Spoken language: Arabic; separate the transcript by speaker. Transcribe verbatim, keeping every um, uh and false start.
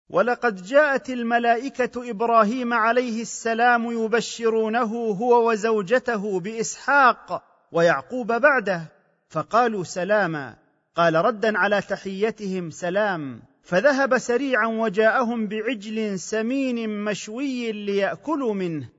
Speaker 1: ولقد جاءت الملائكه ابراهيم عليه السلام يبشرونه هو وزوجته باسحاق ويعقوب بعده، فقالوا سلاما، قال ردا على تحيتهم سلام، فذهب سريعا وجاءهم بعجل سمين مشوي ليأكلوا منه.